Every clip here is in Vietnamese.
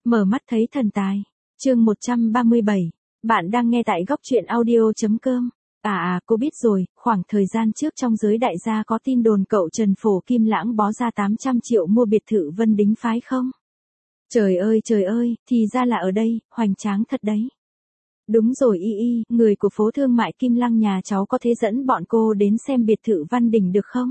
Mở mắt thấy thần tài. Chương 137. Bạn đang nghe tại góc truyện audio.com. Cô biết rồi, khoảng thời gian trước trong giới đại gia có tin đồn cậu Trần Phổ Kim Lãng bó ra 800 triệu mua biệt thự Vân Đính phái không? Trời ơi, thì ra là ở đây, hoành tráng thật đấy. Đúng rồi người của phố thương mại Kim Lăng nhà cháu có thể dẫn bọn cô đến xem biệt thự Văn Đình được không?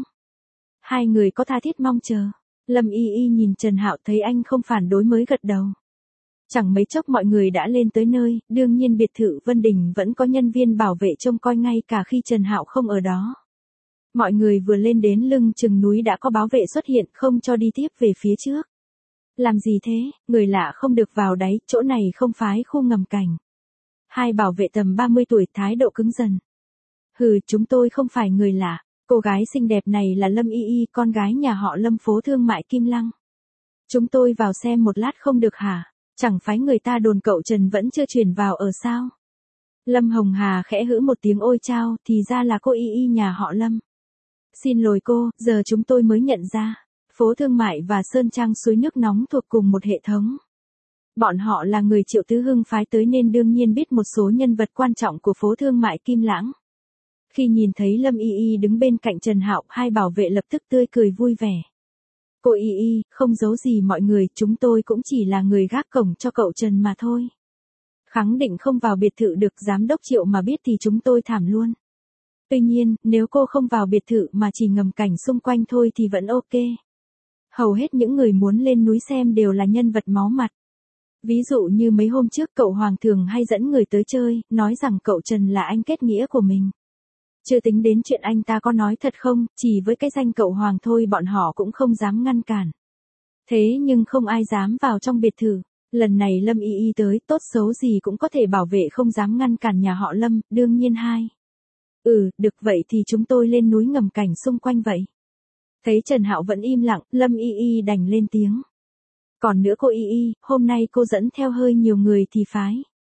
Hai người có tha thiết mong chờ. Lâm nhìn Trần Hạo thấy anh không phản đối mới gật đầu. Chẳng mấy chốc mọi người đã lên tới nơi, đương nhiên biệt thự Vân Đình vẫn có nhân viên bảo vệ trông coi ngay cả khi Trần Hạo không ở đó. Mọi người vừa lên đến lưng chừng núi đã có báo vệ xuất hiện không cho đi tiếp về phía trước. Làm gì thế, người lạ không được vào đấy, chỗ này không phái khu ngầm cảnh. Hai bảo vệ tầm 30 tuổi thái độ cứng dần. Chúng tôi không phải người lạ. Cô gái xinh đẹp này là Lâm con gái nhà họ Lâm phố thương mại Kim Lăng. Chúng tôi vào xem một lát không được hả? Chẳng phải người ta đồn cậu Trần vẫn chưa chuyển vào ở sao? Lâm Hồng Hà khẽ hữ một tiếng ôi chao, thì ra là cô nhà họ Lâm. Xin lỗi cô, giờ chúng tôi mới nhận ra. Phố thương mại và Sơn Trang suối nước nóng thuộc cùng một hệ thống. Bọn họ là người Triệu Tứ Hưng phái tới nên đương nhiên biết một số nhân vật quan trọng của phố thương mại Kim Lãng. Khi nhìn thấy Lâm đứng bên cạnh Trần Hạo, hai bảo vệ lập tức tươi cười vui vẻ. Cô không giấu gì mọi người, chúng tôi cũng chỉ là người gác cổng cho cậu Trần mà thôi. Khẳng định không vào biệt thự được, giám đốc Triệu mà biết thì chúng tôi thảm luôn. Tuy nhiên, nếu cô không vào biệt thự mà chỉ ngầm cảnh xung quanh thôi thì vẫn ok. Hầu hết những người muốn lên núi xem đều là nhân vật máu mặt. Ví dụ như mấy hôm trước cậu Hoàng thường hay dẫn người tới chơi, nói rằng cậu Trần là anh kết nghĩa của mình. Chưa tính đến chuyện anh ta có nói thật không, chỉ với cái danh cậu Hoàng thôi bọn họ cũng không dám ngăn cản. Thế nhưng không ai dám vào trong biệt thự. Lần này Lâm tới, tốt xấu gì cũng có thể bảo vệ không dám ngăn cản nhà họ Lâm, đương nhiên hai. Được vậy thì chúng tôi lên núi ngầm cảnh xung quanh vậy. Thấy Trần Hạo vẫn im lặng, Lâm đành lên tiếng. Còn nữa cô hôm nay cô dẫn theo hơi nhiều người thì phái.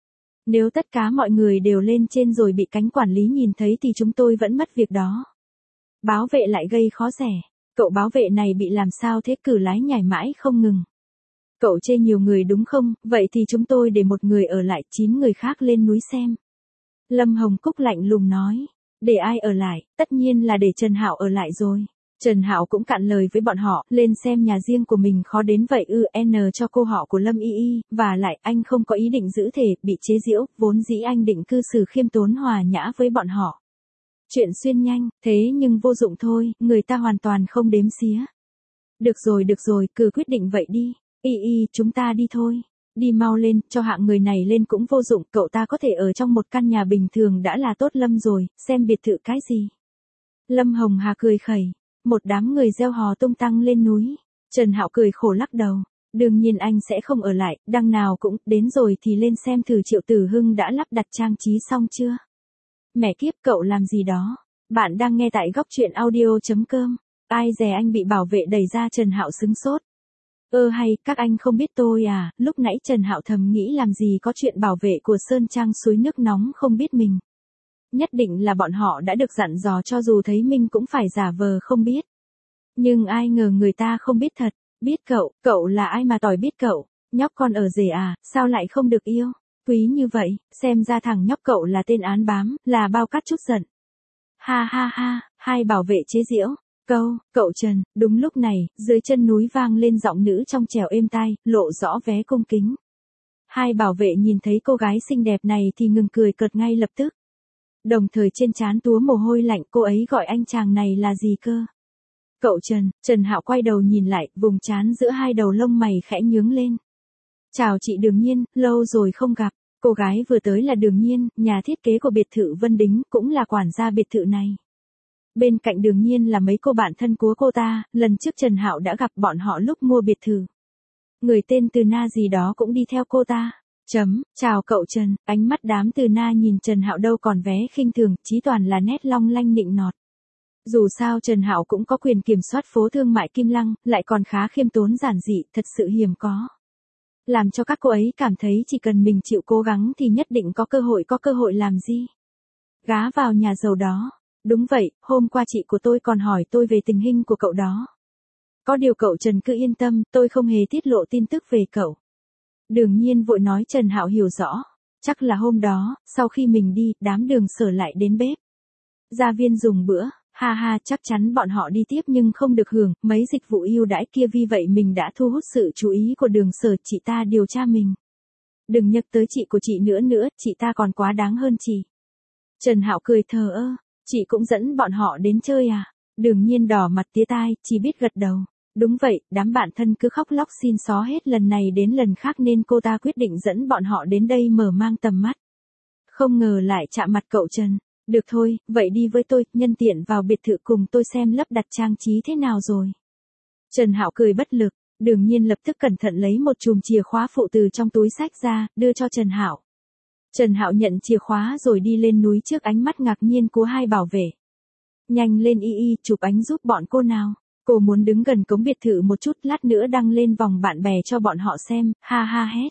Nếu tất cả mọi người đều lên trên rồi bị cánh quản lý nhìn thấy thì chúng tôi vẫn mất việc đó. Báo vệ lại gây khó dễ. Cậu báo vệ này bị làm sao thế, cử lái nhảy mãi không ngừng. Cậu chê nhiều người đúng không, vậy thì chúng tôi để một người ở lại, 9 người khác lên núi xem. Lâm Hồng Cúc lạnh lùng nói. Để ai ở lại, tất nhiên là để Trần Hạo ở lại rồi. Trần Hạo cũng cạn lời với bọn họ, lên xem nhà riêng của mình khó đến vậy cho cô họ của Lâm và lại anh không có ý định giữ thể, bị chế giễu, vốn dĩ anh định cư xử khiêm tốn hòa nhã với bọn họ. Chuyện xuyên nhanh, thế nhưng vô dụng thôi, người ta hoàn toàn không đếm xía. Được rồi, cứ quyết định vậy đi. Chúng ta đi thôi. Đi mau lên, cho hạng người này lên cũng vô dụng, cậu ta có thể ở trong một căn nhà bình thường đã là tốt Lâm rồi, xem biệt thự cái gì. Lâm Hồng Hà cười khẩy. Một đám người reo hò tung tăng lên núi. Trần Hạo cười khổ lắc đầu. Đương nhiên anh sẽ không ở lại, đằng nào cũng, đến rồi thì lên xem thử Triệu Tử Hưng đã lắp đặt trang trí xong chưa. Mẹ kiếp, cậu làm gì đó. Bạn đang nghe tại góc truyện audio.com. Ai dè anh bị bảo vệ đẩy ra, Trần Hạo sững sốt. Hay, các anh không biết tôi à, lúc nãy Trần Hạo thầm nghĩ làm gì có chuyện bảo vệ của Sơn Trang suối nước nóng không biết mình. Nhất định là bọn họ đã được dặn dò cho dù thấy mình cũng phải giả vờ không biết. Nhưng ai ngờ người ta không biết thật. Biết cậu là ai mà tỏi biết cậu. Nhóc con ở rể à, sao lại không được yêu? Quý như vậy, xem ra thằng nhóc cậu là tên án bám, là bao cát chút giận. Ha, hai bảo vệ chế giễu. Cậu Trần, đúng lúc này, dưới chân núi vang lên giọng nữ trong trẻo êm tai, lộ rõ vé cung kính. Hai bảo vệ nhìn thấy cô gái xinh đẹp này thì ngừng cười cợt ngay lập tức. Đồng thời trên trán túa mồ hôi lạnh, cô ấy gọi anh chàng này là gì cơ? Cậu Trần Hạo quay đầu nhìn lại, vùng trán giữa hai đầu lông mày khẽ nhướng lên. Chào chị Đường Nhiên, lâu rồi không gặp. Cô gái vừa tới là Đường Nhiên, nhà thiết kế của biệt thự Vân Đính, cũng là quản gia biệt thự này. Bên cạnh Đường Nhiên là mấy cô bạn thân của cô ta, lần trước Trần Hạo đã gặp bọn họ lúc mua biệt thự. Người tên Từ Na gì đó cũng đi theo cô ta. Chào cậu Trần, ánh mắt đám Từ Na nhìn Trần Hạo đâu còn vé khinh thường, chí toàn là nét long lanh nịnh nọt. Dù sao Trần Hạo cũng có quyền kiểm soát phố thương mại Kim Lăng, lại còn khá khiêm tốn giản dị, thật sự hiếm có. Làm cho các cô ấy cảm thấy chỉ cần mình chịu cố gắng thì nhất định có cơ hội làm gì. Gá vào nhà giàu đó. Đúng vậy, hôm qua chị của tôi còn hỏi tôi về tình hình của cậu đó. Có điều cậu Trần cứ yên tâm, tôi không hề tiết lộ tin tức về cậu. Đường Nhiên vội nói Trần Hạo hiểu rõ. Chắc là hôm đó, sau khi mình đi, đám Đường Sở lại đến bếp. Gia viên dùng bữa, ha ha, chắc chắn bọn họ đi tiếp nhưng không được hưởng mấy dịch vụ ưu đãi kia, vì vậy mình đã thu hút sự chú ý của Đường Sở, chị ta điều tra mình. Đừng nhắc tới chị của chị nữa, chị ta còn quá đáng hơn chị. Trần Hạo cười thờ ơ, chị cũng dẫn bọn họ đến chơi à? Đường Nhiên đỏ mặt tía tai, chỉ biết gật đầu. Đúng vậy, đám bạn thân cứ khóc lóc xin xó hết lần này đến lần khác nên cô ta quyết định dẫn bọn họ đến đây mở mang tầm mắt. Không ngờ lại chạm mặt cậu Trần. Được thôi, vậy đi với tôi, nhân tiện vào biệt thự cùng tôi xem lắp đặt trang trí thế nào rồi. Trần Hạo cười bất lực, Đường Nhiên lập tức cẩn thận lấy một chùm chìa khóa phụ từ trong túi xách ra, đưa cho Trần Hạo. Trần Hạo nhận chìa khóa rồi đi lên núi trước ánh mắt ngạc nhiên của hai bảo vệ. Nhanh lên Y, chụp ảnh giúp bọn cô nào. Cô muốn đứng gần cổng biệt thự một chút, lát nữa đăng lên vòng bạn bè cho bọn họ xem, ha ha hét.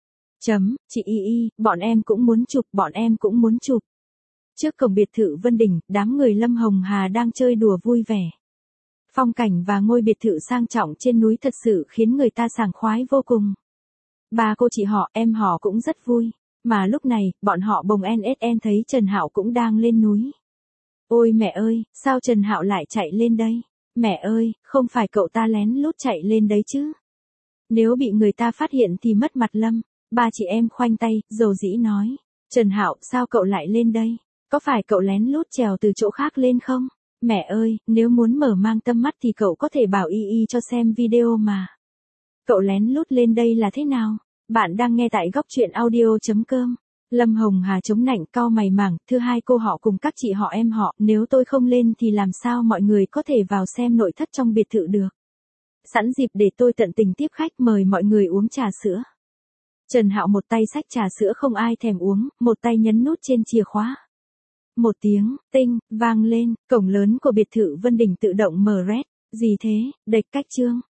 Chị Y, bọn em cũng muốn chụp. Trước cổng biệt thự Vân Đình, đám người Lâm Hồng Hà đang chơi đùa vui vẻ. Phong cảnh và ngôi biệt thự sang trọng trên núi thật sự khiến người ta sảng khoái vô cùng. Ba cô chị họ, em họ cũng rất vui. Mà lúc này, bọn họ bồng NSN thấy Trần Hạo cũng đang lên núi. Ôi mẹ ơi, sao Trần Hạo lại chạy lên đây? Mẹ ơi, không phải cậu ta lén lút chạy lên đấy chứ? Nếu bị người ta phát hiện thì mất mặt Lâm. Ba chị em khoanh tay, dầu dĩ nói. Trần Hạo, sao cậu lại lên đây? Có phải cậu lén lút trèo từ chỗ khác lên không? Mẹ ơi, nếu muốn mở mang tầm mắt thì cậu có thể bảo Y cho xem video mà. Cậu lén lút lên đây là thế nào? Bạn đang nghe tại góc truyện audio.com. Lâm Hồng Hà chống nạnh cau mày mảng, thứ hai cô họ cùng các chị họ em họ, nếu tôi không lên thì làm sao mọi người có thể vào xem nội thất trong biệt thự được. Sẵn dịp để tôi tận tình tiếp khách, mời mọi người uống trà sữa. Trần Hạo một tay xách trà sữa không ai thèm uống, một tay nhấn nút trên chìa khóa. Một tiếng, tinh, vang lên, cổng lớn của biệt thự Vân Đình tự động mở rét. Gì thế, đệch cách chương.